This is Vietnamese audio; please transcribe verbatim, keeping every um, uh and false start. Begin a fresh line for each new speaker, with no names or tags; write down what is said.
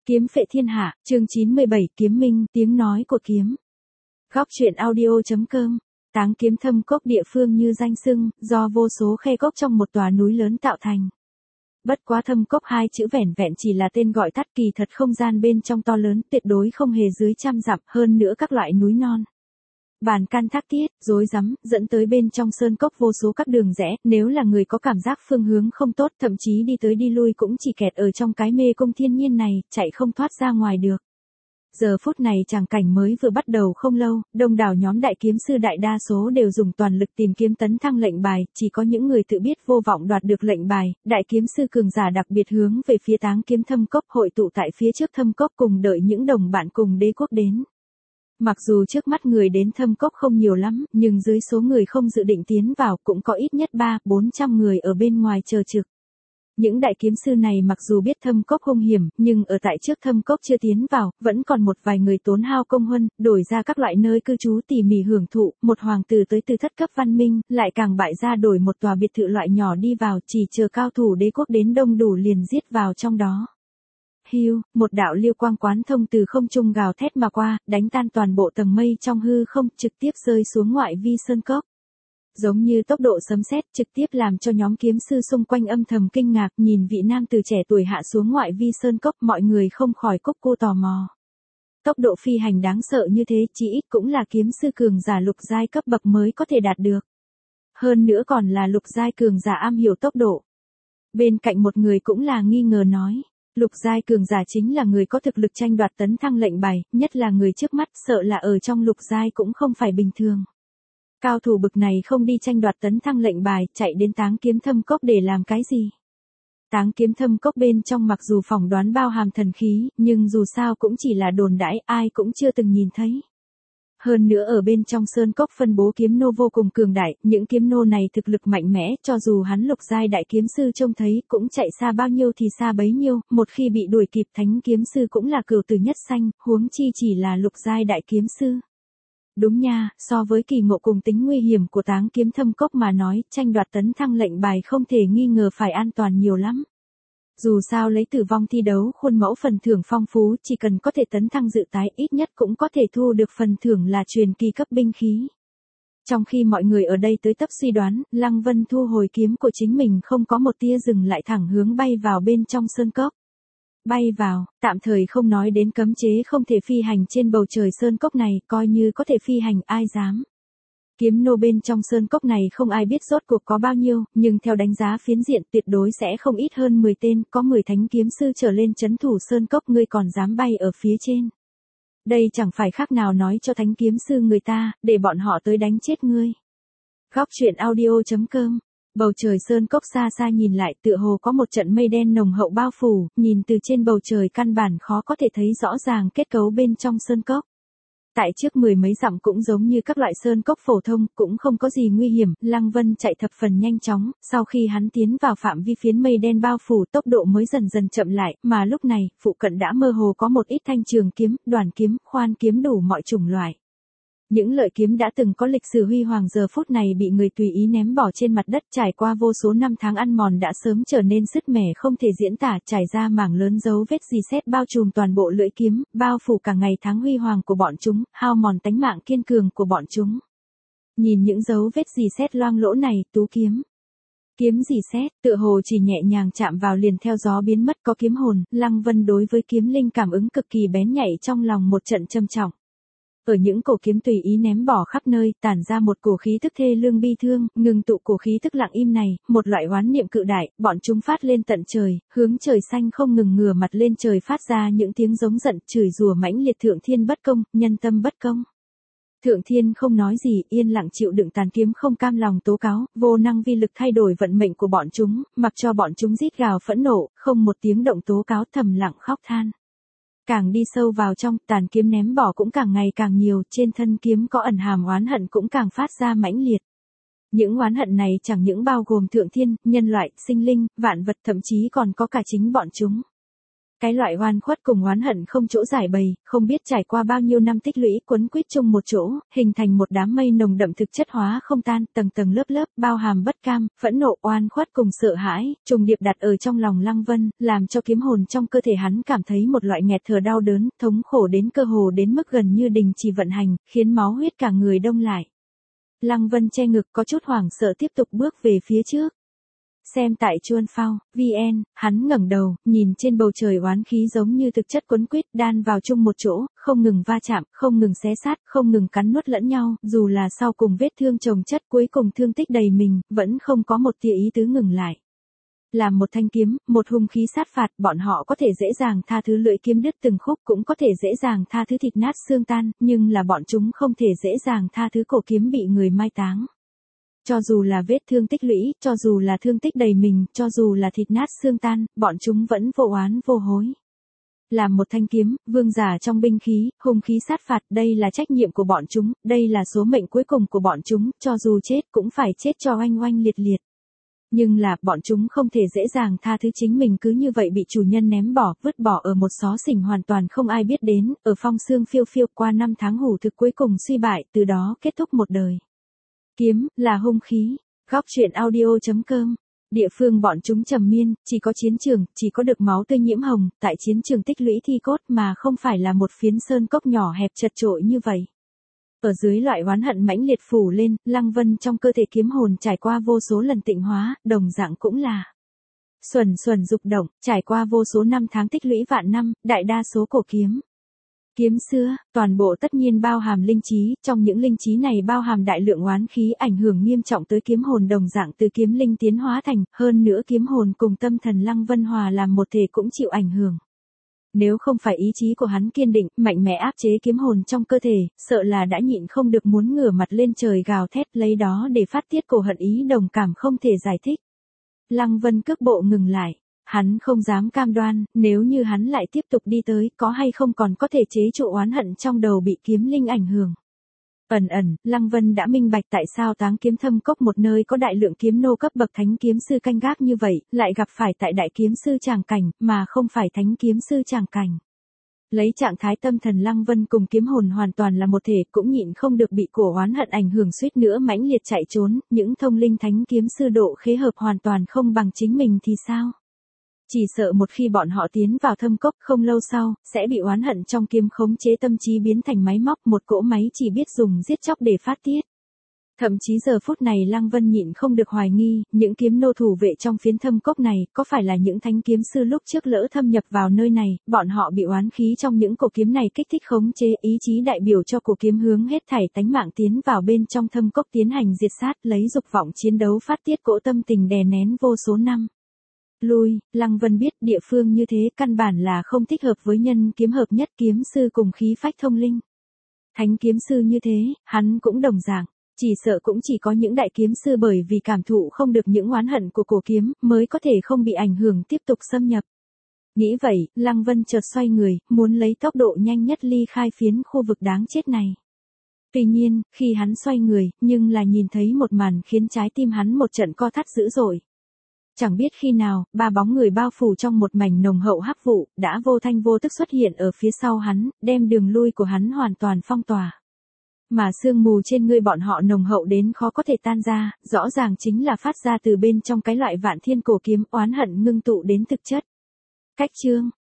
Kiếm phệ thiên hạ, chương chín mươi bảy, kiếm minh, tiếng nói của kiếm. Góc truyện audio.com. Táng kiếm thâm cốc địa phương như danh xưng, do vô số khe cốc trong một tòa núi lớn tạo thành. Bất quá thâm cốc hai chữ vẻn vẹn chỉ là tên gọi tắt, kỳ thật không gian bên trong to lớn, tuyệt đối không hề dưới trăm dặm, hơn nữa các loại núi non. Bàn can thác tiết, rối rắm, dẫn tới bên trong sơn cốc vô số các đường rẽ, nếu là người có cảm giác phương hướng không tốt, thậm chí đi tới đi lui cũng chỉ kẹt ở trong cái mê cung thiên nhiên này, chạy không thoát ra ngoài được. Giờ phút này tràng cảnh mới vừa bắt đầu không lâu, đông đảo nhóm đại kiếm sư đại đa số đều dùng toàn lực tìm kiếm tấn thăng lệnh bài, chỉ có những người tự biết vô vọng đoạt được lệnh bài, đại kiếm sư cường giả đặc biệt hướng về phía táng kiếm thâm cốc hội tụ tại phía trước thâm cốc cùng đợi những đồng bạn cùng đế quốc đến. Mặc dù trước mắt người đến thâm cốc không nhiều lắm, nhưng dưới số người không dự định tiến vào cũng có ít nhất ba, bốn trăm người ở bên ngoài chờ trực. Những đại kiếm sư này mặc dù biết thâm cốc hung hiểm, nhưng ở tại trước thâm cốc chưa tiến vào, vẫn còn một vài người tốn hao công huân, đổi ra các loại nơi cư trú tỉ mỉ hưởng thụ, một hoàng tử tới từ thất cấp văn minh, lại càng bại ra đổi một tòa biệt thự loại nhỏ đi vào, chỉ chờ cao thủ đế quốc đến đông đủ liền giết vào trong đó. Hiu, một đạo liêu quang quán thông từ không trung gào thét mà qua, đánh tan toàn bộ tầng mây trong hư không, trực tiếp rơi xuống ngoại vi sơn cốc. Giống như tốc độ sấm sét, trực tiếp làm cho nhóm kiếm sư xung quanh âm thầm kinh ngạc, nhìn vị nam từ trẻ tuổi hạ xuống ngoại vi sơn cốc, mọi người không khỏi cúc cô tò mò. Tốc độ phi hành đáng sợ như thế, chỉ ít cũng là kiếm sư cường giả lục giai cấp bậc mới có thể đạt được. Hơn nữa còn là lục giai cường giả am hiểu tốc độ. Bên cạnh một người cũng là nghi ngờ nói. Lục giai cường giả chính là người có thực lực tranh đoạt tấn thăng lệnh bài, nhất là người trước mắt, sợ là ở trong lục giai cũng không phải bình thường. Cao thủ bực này không đi tranh đoạt tấn thăng lệnh bài, chạy đến táng kiếm thâm cốc để làm cái gì? Táng kiếm thâm cốc bên trong mặc dù phỏng đoán bao hàm thần khí, nhưng dù sao cũng chỉ là đồn đãi, ai cũng chưa từng nhìn thấy. Hơn nữa ở bên trong sơn cốc phân bố kiếm nô vô cùng cường đại, những kiếm nô này thực lực mạnh mẽ, cho dù hắn lục giai đại kiếm sư trông thấy cũng chạy xa bao nhiêu thì xa bấy nhiêu, một khi bị đuổi kịp thánh kiếm sư cũng là cửu tử nhất sanh, huống chi chỉ là lục giai đại kiếm sư. Đúng nha, so với kỳ ngộ cùng tính nguy hiểm của táng kiếm thâm cốc mà nói, tranh đoạt tấn thăng lệnh bài không thể nghi ngờ phải an toàn nhiều lắm. Dù sao lấy tử vong thi đấu khuôn mẫu phần thưởng phong phú, chỉ cần có thể tấn thăng dự tái ít nhất cũng có thể thu được phần thưởng là truyền kỳ cấp binh khí. Trong khi mọi người ở đây tới tấp suy đoán, Lăng Vân thu hồi kiếm của chính mình không có một tia dừng lại thẳng hướng bay vào bên trong sơn cốc. Bay vào, tạm thời không nói đến cấm chế không thể phi hành trên bầu trời sơn cốc này, coi như có thể phi hành ai dám. Kiếm nô bên trong sơn cốc này không ai biết rốt cuộc có bao nhiêu, nhưng theo đánh giá phiến diện tuyệt đối sẽ không ít hơn mười tên, có mười thánh kiếm sư trở lên trấn thủ sơn cốc, ngươi còn dám bay ở phía trên. Đây chẳng phải khác nào nói cho thánh kiếm sư người ta, để bọn họ tới đánh chết ngươi. Góc truyện audio.com. Bầu trời sơn cốc xa xa nhìn lại tựa hồ có một trận mây đen nồng hậu bao phủ, nhìn từ trên bầu trời căn bản khó có thể thấy rõ ràng kết cấu bên trong sơn cốc. Tại trước mười mấy dặm cũng giống như các loại sơn cốc phổ thông, cũng không có gì nguy hiểm, Lăng Vân chạy thập phần nhanh chóng, sau khi hắn tiến vào phạm vi phiến mây đen bao phủ tốc độ mới dần dần chậm lại, mà lúc này, phụ cận đã mơ hồ có một ít thanh trường kiếm, đoàn kiếm, khoan kiếm đủ mọi chủng loại. Những lợi kiếm đã từng có lịch sử huy hoàng giờ phút này bị người tùy ý ném bỏ trên mặt đất, trải qua vô số năm tháng ăn mòn đã sớm trở nên sứt mẻ không thể diễn tả, trải ra mảng lớn dấu vết rỉ sét bao trùm toàn bộ lưỡi kiếm, bao phủ cả ngày tháng huy hoàng của bọn chúng, hao mòn tánh mạng kiên cường của bọn chúng. Nhìn những dấu vết rỉ sét loang lỗ này, tú kiếm. Kiếm rỉ sét, tựa hồ chỉ nhẹ nhàng chạm vào liền theo gió biến mất, có kiếm hồn, Lăng Vân đối với kiếm linh cảm ứng cực kỳ bén nhạy, trong lòng một trận trầm trọng. Ở những cổ kiếm tùy ý ném bỏ khắp nơi, tản ra một cổ khí tức thê lương bi thương, ngừng tụ cổ khí tức lặng im này, một loại oán niệm cự đại, bọn chúng phát lên tận trời, hướng trời xanh không ngừng ngửa mặt lên trời phát ra những tiếng giống giận, chửi rủa mãnh liệt thượng thiên bất công, nhân tâm bất công. Thượng thiên không nói gì, yên lặng chịu đựng tàn kiếm không cam lòng tố cáo, vô năng vi lực thay đổi vận mệnh của bọn chúng, mặc cho bọn chúng rít gào phẫn nộ, không một tiếng động tố cáo, thầm lặng khóc than. Càng đi sâu vào trong, tàn kiếm ném bỏ cũng càng ngày càng nhiều, trên thân kiếm có ẩn hàm oán hận cũng càng phát ra mãnh liệt. Những oán hận này chẳng những bao gồm thượng thiên, nhân loại, sinh linh, vạn vật, thậm chí còn có cả chính bọn chúng. Cái loại oan khuất cùng oán hận không chỗ giải bày, không biết trải qua bao nhiêu năm tích lũy quấn quýt chung một chỗ, hình thành một đám mây nồng đậm thực chất hóa không tan, tầng tầng lớp lớp, bao hàm bất cam, phẫn nộ, oan khuất cùng sợ hãi, trùng điệp đặt ở trong lòng Lăng Vân, làm cho kiếm hồn trong cơ thể hắn cảm thấy một loại nghẹt thở đau đớn, thống khổ đến cơ hồ đến mức gần như đình chỉ vận hành, khiến máu huyết cả người đông lại. Lăng Vân che ngực có chút hoảng sợ tiếp tục bước về phía trước. Xem tại Chuan Phao, vn, hắn ngẩng đầu, nhìn trên bầu trời oán khí giống như thực chất quấn quýt đan vào chung một chỗ, không ngừng va chạm, không ngừng xé sát, không ngừng cắn nuốt lẫn nhau, dù là sau cùng vết thương chồng chất cuối cùng thương tích đầy mình, vẫn không có một tia ý tứ ngừng lại. Làm một thanh kiếm, một hung khí sát phạt, bọn họ có thể dễ dàng tha thứ lưỡi kiếm đứt từng khúc, cũng có thể dễ dàng tha thứ thịt nát xương tan, nhưng là bọn chúng không thể dễ dàng tha thứ cổ kiếm bị người mai táng. Cho dù là vết thương tích lũy, cho dù là thương tích đầy mình, cho dù là thịt nát xương tan, bọn chúng vẫn vô oán vô hối. Làm một thanh kiếm, vương giả trong binh khí, hung khí sát phạt, đây là trách nhiệm của bọn chúng, đây là số mệnh cuối cùng của bọn chúng, cho dù chết cũng phải chết cho oanh oanh liệt liệt. Nhưng là, bọn chúng không thể dễ dàng tha thứ chính mình cứ như vậy bị chủ nhân ném bỏ, vứt bỏ ở một xó xỉnh hoàn toàn không ai biết đến, ở phong sương phiêu phiêu qua năm tháng hủ thực cuối cùng suy bại, từ đó kết thúc một đời. Kiếm, là hung khí. Góc truyện audio chấm com. Địa phương bọn chúng trầm miên, chỉ có chiến trường, chỉ có được máu tươi nhiễm hồng, tại chiến trường tích lũy thi cốt mà không phải là một phiến sơn cốc nhỏ hẹp chật chội như vậy. Ở dưới loại oán hận mãnh liệt phủ lên, Lăng Vân trong cơ thể kiếm hồn trải qua vô số lần tịnh hóa, đồng dạng cũng là xuẩn xuẩn dục động, trải qua vô số năm tháng tích lũy vạn năm, đại đa số cổ kiếm. Kiếm xưa, toàn bộ tất nhiên bao hàm linh trí, trong những linh trí này bao hàm đại lượng oán khí ảnh hưởng nghiêm trọng tới kiếm hồn đồng dạng từ kiếm linh tiến hóa thành, hơn nữa kiếm hồn cùng tâm thần Lăng Vân hòa làm một thể cũng chịu ảnh hưởng. Nếu không phải ý chí của hắn kiên định, mạnh mẽ áp chế kiếm hồn trong cơ thể, sợ là đã nhịn không được muốn ngửa mặt lên trời gào thét lấy đó để phát tiết cổ hận ý đồng cảm không thể giải thích. Lăng Vân cước bộ ngừng lại. Hắn không dám cam đoan, nếu như hắn lại tiếp tục đi tới, có hay không còn có thể chế trụ oán hận trong đầu bị kiếm linh ảnh hưởng. Ẩn ẩn, Lăng Vân đã minh bạch tại sao Táng Kiếm Thâm Cốc một nơi có đại lượng kiếm nô cấp bậc thánh kiếm sư canh gác như vậy, lại gặp phải tại đại kiếm sư tràng cảnh, mà không phải thánh kiếm sư tràng cảnh. Lấy trạng thái tâm thần Lăng Vân cùng kiếm hồn hoàn toàn là một thể, cũng nhịn không được bị cổ oán hận ảnh hưởng suýt nữa mãnh liệt chạy trốn, những thông linh thánh kiếm sư độ khế hợp hoàn toàn không bằng chính mình thì sao? Chỉ sợ một khi bọn họ tiến vào thâm cốc không lâu sau, sẽ bị oán hận trong kiếm khống chế tâm trí biến thành máy móc, một cỗ máy chỉ biết dùng giết chóc để phát tiết. Thậm chí giờ phút này Lăng Vân nhịn không được hoài nghi, những kiếm nô thủ vệ trong phiến thâm cốc này, có phải là những thánh kiếm sư lúc trước lỡ thâm nhập vào nơi này, bọn họ bị oán khí trong những cổ kiếm này kích thích khống chế ý chí đại biểu cho cổ kiếm hướng hết thảy tánh mạng tiến vào bên trong thâm cốc tiến hành diệt sát, lấy dục vọng chiến đấu phát tiết cỗ tâm tình đè nén vô số năm. Lui, Lăng Vân biết địa phương như thế căn bản là không thích hợp với nhân kiếm hợp nhất kiếm sư cùng khí phách thông linh. Thánh kiếm sư như thế, hắn cũng đồng dạng, chỉ sợ cũng chỉ có những đại kiếm sư bởi vì cảm thụ không được những oán hận của cổ kiếm, mới có thể không bị ảnh hưởng tiếp tục xâm nhập. Nghĩ vậy, Lăng Vân chợt xoay người, muốn lấy tốc độ nhanh nhất ly khai phiến khu vực đáng chết này. Tuy nhiên, khi hắn xoay người, nhưng là nhìn thấy một màn khiến trái tim hắn một trận co thắt dữ dội. Chẳng biết khi nào, ba bóng người bao phủ trong một mảnh nồng hậu hắc vụ, đã vô thanh vô tức xuất hiện ở phía sau hắn, đem đường lui của hắn hoàn toàn phong tỏa. Mà sương mù trên người bọn họ nồng hậu đến khó có thể tan ra, rõ ràng chính là phát ra từ bên trong cái loại vạn thiên cổ kiếm oán hận ngưng tụ đến thực chất. Cách chương